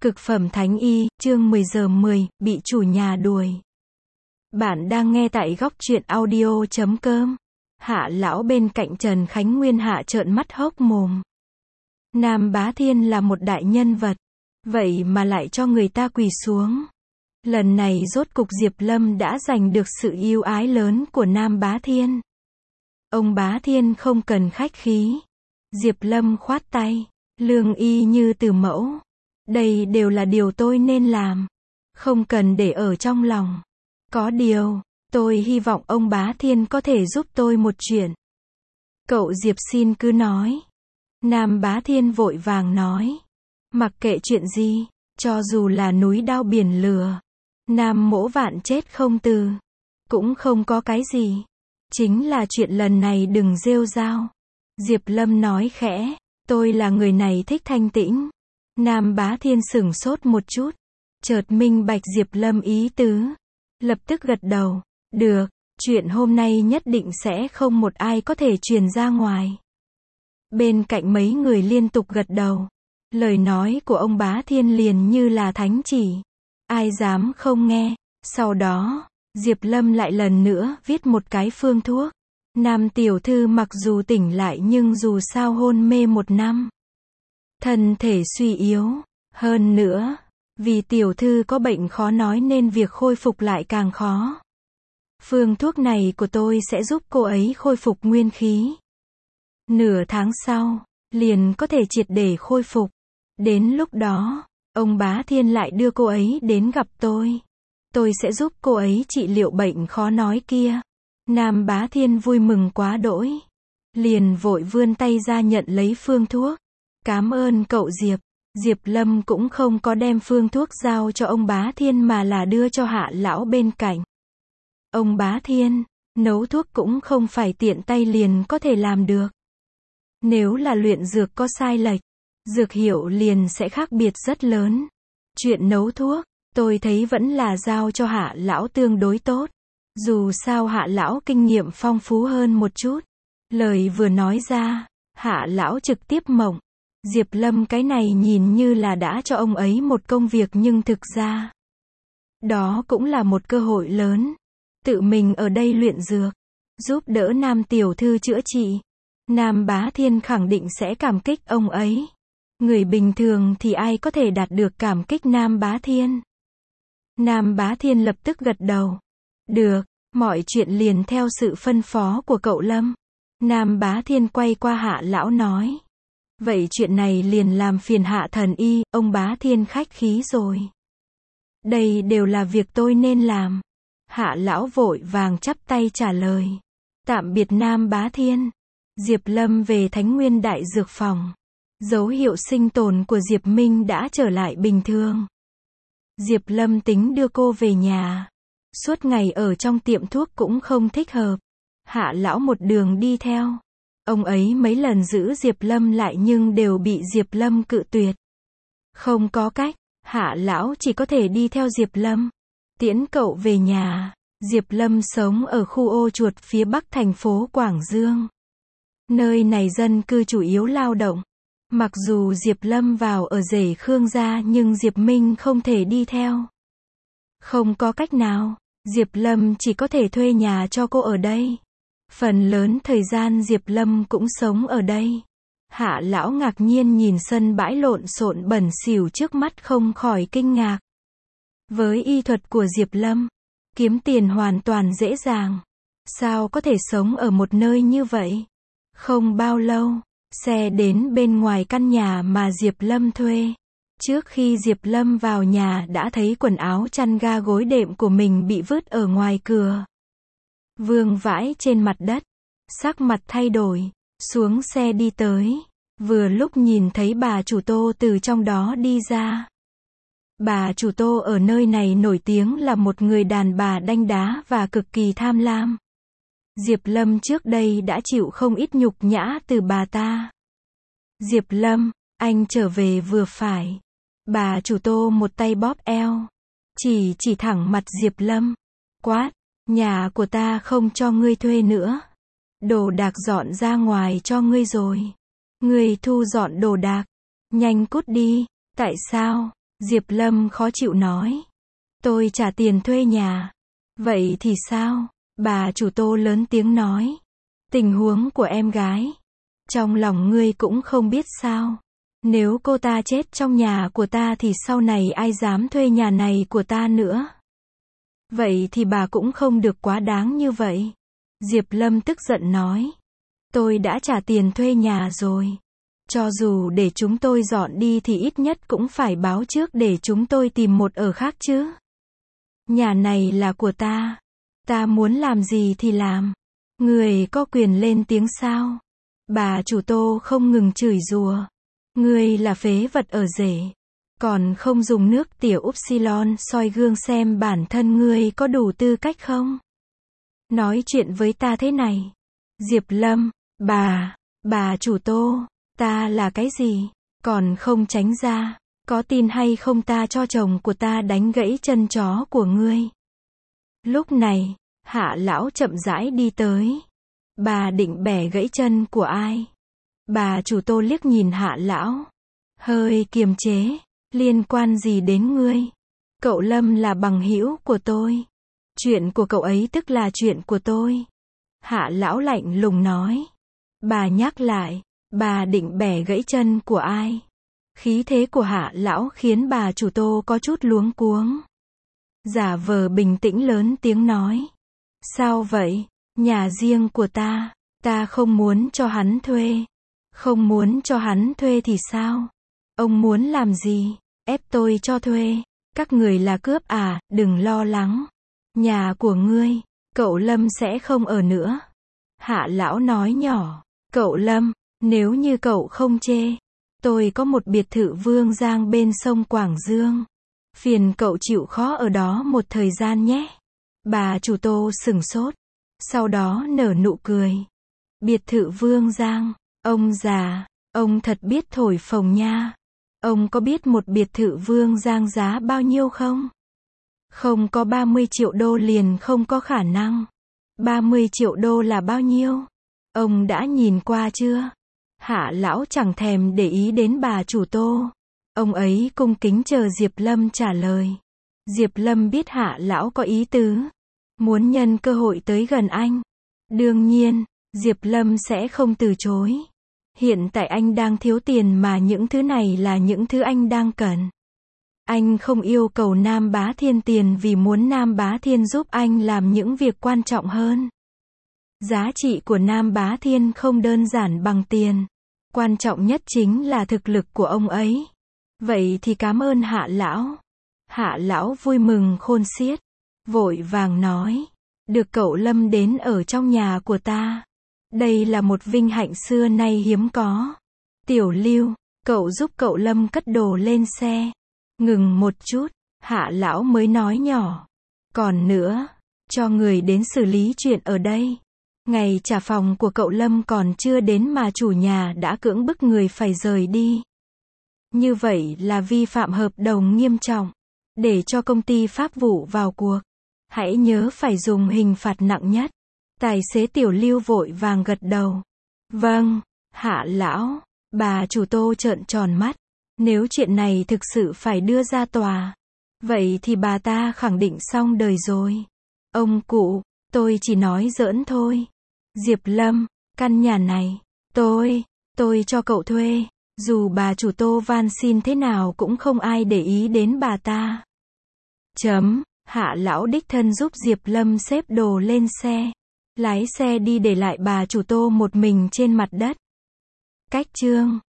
Cực phẩm thánh y, chương 10 giờ 10, bị chủ nhà đuổi. Bạn đang nghe tại góc truyện audio.com. Hạ lão bên cạnh Trần Khánh Nguyên hạ trợn mắt hốc mồm. Nam Bá Thiên là một đại nhân vật, vậy mà lại cho người ta quỳ xuống. Lần này rốt cục Diệp Lâm đã giành được sự yêu ái lớn của Nam Bá Thiên. Ông Bá Thiên không cần khách khí. Diệp Lâm khoát tay, lương y như từ mẫu. Đây đều là điều tôi nên làm. Không cần để ở trong lòng. Có điều, tôi hy vọng ông Bá Thiên có thể giúp tôi một chuyện. Cậu Diệp xin cứ nói. Nam Bá Thiên vội vàng nói. Mặc kệ chuyện gì, cho dù là núi đao biển lửa, Nam mỗ vạn chết không từ. Cũng không có cái gì. Chính là chuyện lần này đừng rêu rao. Diệp Lâm nói khẽ. Tôi là người này thích thanh tĩnh. Nam Bá Thiên sửng sốt một chút. Chợt minh bạch Diệp Lâm ý tứ. Lập tức gật đầu. Được, chuyện hôm nay nhất định sẽ không một ai có thể truyền ra ngoài. Bên cạnh mấy người liên tục gật đầu. Lời nói của ông Bá Thiên liền như là thánh chỉ. Ai dám không nghe. Sau đó, Diệp Lâm lại lần nữa viết một cái phương thuốc. Nam tiểu thư mặc dù tỉnh lại nhưng dù sao hôn mê 1 năm. Thân thể suy yếu. Hơn nữa, vì tiểu thư có bệnh khó nói nên việc khôi phục lại càng khó. Phương thuốc này của tôi sẽ giúp cô ấy khôi phục nguyên khí. Nửa tháng sau, liền có thể triệt để khôi phục. Đến lúc đó, ông Bá Thiên lại đưa cô ấy đến gặp tôi. Tôi sẽ giúp cô ấy trị liệu bệnh khó nói kia. Nam Bá Thiên vui mừng quá đỗi. Liền vội vươn tay ra nhận lấy phương thuốc. Cảm ơn cậu Diệp. Diệp Lâm cũng không có đem phương thuốc giao cho ông Bá Thiên mà là đưa cho Hạ lão bên cạnh. Ông Bá Thiên, nấu thuốc cũng không phải tiện tay liền có thể làm được. Nếu là luyện dược có sai lệch, dược hiệu liền sẽ khác biệt rất lớn. Chuyện nấu thuốc, tôi thấy vẫn là giao cho Hạ lão tương đối tốt. Dù sao Hạ lão kinh nghiệm phong phú hơn một chút. Lời vừa nói ra, Hạ lão trực tiếp mộng. Diệp Lâm cái này nhìn như là đã cho ông ấy một công việc nhưng thực ra, đó cũng là một cơ hội lớn. Tự mình ở đây luyện dược, giúp đỡ Nam tiểu thư chữa trị. Nam Bá Thiên khẳng định sẽ cảm kích ông ấy. Người bình thường thì ai có thể đạt được cảm kích Nam Bá Thiên. Nam Bá Thiên lập tức gật đầu. Được, mọi chuyện liền theo sự phân phó của cậu Lâm. Nam Bá Thiên quay qua Hạ lão nói. Vậy chuyện này liền làm phiền Hạ thần y, ông Bá Thiên khách khí rồi. Đây đều là việc tôi nên làm. Hạ lão vội vàng chắp tay trả lời. Tạm biệt Nam Bá Thiên. Diệp Lâm về Thánh Nguyên Đại Dược Phòng. Dấu hiệu sinh tồn của Diệp Minh đã trở lại bình thường. Diệp Lâm tính đưa cô về nhà. Suốt ngày ở trong tiệm thuốc cũng không thích hợp. Hạ lão một đường đi theo. Ông ấy mấy lần giữ Diệp Lâm lại nhưng đều bị Diệp Lâm cự tuyệt. Không có cách, Hạ lão chỉ có thể đi theo Diệp Lâm. Tiễn cậu về nhà. Diệp Lâm sống ở khu ô chuột phía bắc thành phố Quảng Dương. Nơi này dân cư chủ yếu lao động. Mặc dù Diệp Lâm vào ở rể Khương gia nhưng Diệp Minh không thể đi theo. Không có cách nào, Diệp Lâm chỉ có thể thuê nhà cho cô ở đây. Phần lớn thời gian Diệp Lâm cũng sống ở đây. Hạ lão ngạc nhiên nhìn sân bãi lộn xộn bẩn xỉu trước mắt không khỏi kinh ngạc. Với y thuật của Diệp Lâm, kiếm tiền hoàn toàn dễ dàng. Sao có thể sống ở một nơi như vậy? Không bao lâu, xe đến bên ngoài căn nhà mà Diệp Lâm thuê. Trước khi Diệp Lâm vào nhà đã thấy quần áo chăn ga gối đệm của mình bị vứt ở ngoài cửa. Vương vãi trên mặt đất. Sắc mặt thay đổi. Xuống xe đi tới. Vừa lúc nhìn thấy bà chủ Tô từ trong đó đi ra. Bà chủ Tô ở nơi này nổi tiếng là một người đàn bà đanh đá và cực kỳ tham lam. Diệp Lâm trước đây đã chịu không ít nhục nhã từ bà ta. Diệp Lâm, anh trở về vừa phải. Bà chủ Tô một tay bóp eo. Chỉ thẳng mặt Diệp Lâm. Quát, nhà của ta không cho ngươi thuê nữa. Đồ đạc dọn ra ngoài cho ngươi rồi. Ngươi thu dọn đồ đạc. Nhanh cút đi. Tại sao? Diệp Lâm khó chịu nói. Tôi trả tiền thuê nhà. Vậy thì sao? Bà chủ Tô lớn tiếng nói. Tình huống của em gái. Trong lòng ngươi cũng không biết sao. Nếu cô ta chết trong nhà của ta thì sau này ai dám thuê nhà này của ta nữa. Vậy thì bà cũng không được quá đáng như vậy. Diệp Lâm tức giận nói. Tôi đã trả tiền thuê nhà rồi. Cho dù để chúng tôi dọn đi thì ít nhất cũng phải báo trước để chúng tôi tìm một ở khác chứ. Nhà này là của ta. Ta muốn làm gì thì làm. Người có quyền lên tiếng sao? Bà chủ Tô không ngừng chửi rủa. Ngươi là phế vật ở rể. Còn không dùng nước tiểu Upsilon soi gương xem bản thân ngươi có đủ tư cách không? Nói chuyện với ta thế này. Diệp Lâm, bà chủ Tô, ta là cái gì? Còn không tránh ra. Có tin hay không ta cho chồng của ta đánh gãy chân chó của ngươi. Lúc này, Hạ lão chậm rãi đi tới. Bà định bẻ gãy chân của ai? Bà chủ Tô liếc nhìn Hạ lão. Hơi kiềm chế. Liên quan gì đến ngươi? Cậu Lâm là bằng hữu của tôi. Chuyện của cậu ấy tức là chuyện của tôi. Hạ lão lạnh lùng nói. Bà nhắc lại. Bà định bẻ gãy chân của ai? Khí thế của Hạ lão khiến bà chủ Tô có chút luống cuống. Giả vờ bình tĩnh lớn tiếng nói. Sao vậy? Nhà riêng của ta không muốn cho hắn thuê. Không muốn cho hắn thuê thì sao? Ông muốn làm gì? Ép tôi cho thuê. Các người là cướp à, đừng lo lắng. Nhà của ngươi, cậu Lâm sẽ không ở nữa. Hạ lão nói nhỏ. Cậu Lâm, nếu như cậu không chê, tôi có một biệt thự Vương Giang bên sông Quảng Dương. Phiền cậu chịu khó ở đó một thời gian nhé. Bà chủ Tô sửng sốt. Sau đó nở nụ cười. Biệt thự Vương Giang, ông già, ông thật biết thổi phồng nha. Ông có biết một biệt thự Vương Giang giá bao nhiêu không? Không có 30 triệu đô liền không có khả năng. 30 triệu đô là bao nhiêu? Ông đã nhìn qua chưa? Hạ lão chẳng thèm để ý đến bà chủ Tô. Ông ấy cung kính chờ Diệp Lâm trả lời. Diệp Lâm biết Hạ lão có ý tứ. Muốn nhân cơ hội tới gần anh. Đương nhiên, Diệp Lâm sẽ không từ chối. Hiện tại anh đang thiếu tiền mà những thứ này là những thứ anh đang cần. Anh không yêu cầu Nam Bá Thiên tiền vì muốn Nam Bá Thiên giúp anh làm những việc quan trọng hơn. Giá trị của Nam Bá Thiên không đơn giản bằng tiền. Quan trọng nhất chính là thực lực của ông ấy. Vậy thì cảm ơn Hạ lão. Hạ lão vui mừng khôn xiết. Vội vàng nói. Được cậu Lâm đến ở trong nhà của ta. Đây là một vinh hạnh xưa nay hiếm có. Tiểu Lưu, cậu giúp cậu Lâm cất đồ lên xe. Ngừng một chút, Hạ lão mới nói nhỏ. Còn nữa, cho người đến xử lý chuyện ở đây. Ngày trả phòng của cậu Lâm còn chưa đến mà chủ nhà đã cưỡng bức người phải rời đi. Như vậy là vi phạm hợp đồng nghiêm trọng. Để cho công ty pháp vụ vào cuộc. Hãy nhớ phải dùng hình phạt nặng nhất. Tài xế Tiểu Lưu vội vàng gật đầu. Vâng, Hạ lão. Bà chủ Tô trợn tròn mắt. Nếu chuyện này thực sự phải đưa ra tòa, vậy thì bà ta khẳng định xong đời rồi. Ông cụ, tôi chỉ nói giỡn thôi. Diệp Lâm, căn nhà này, tôi cho cậu thuê. Dù bà chủ Tô van xin thế nào cũng không ai để ý đến bà ta. Hạ lão đích thân giúp Diệp Lâm xếp đồ lên xe. Lái xe đi để lại bà chủ Tô một mình trên mặt đất. Cách chương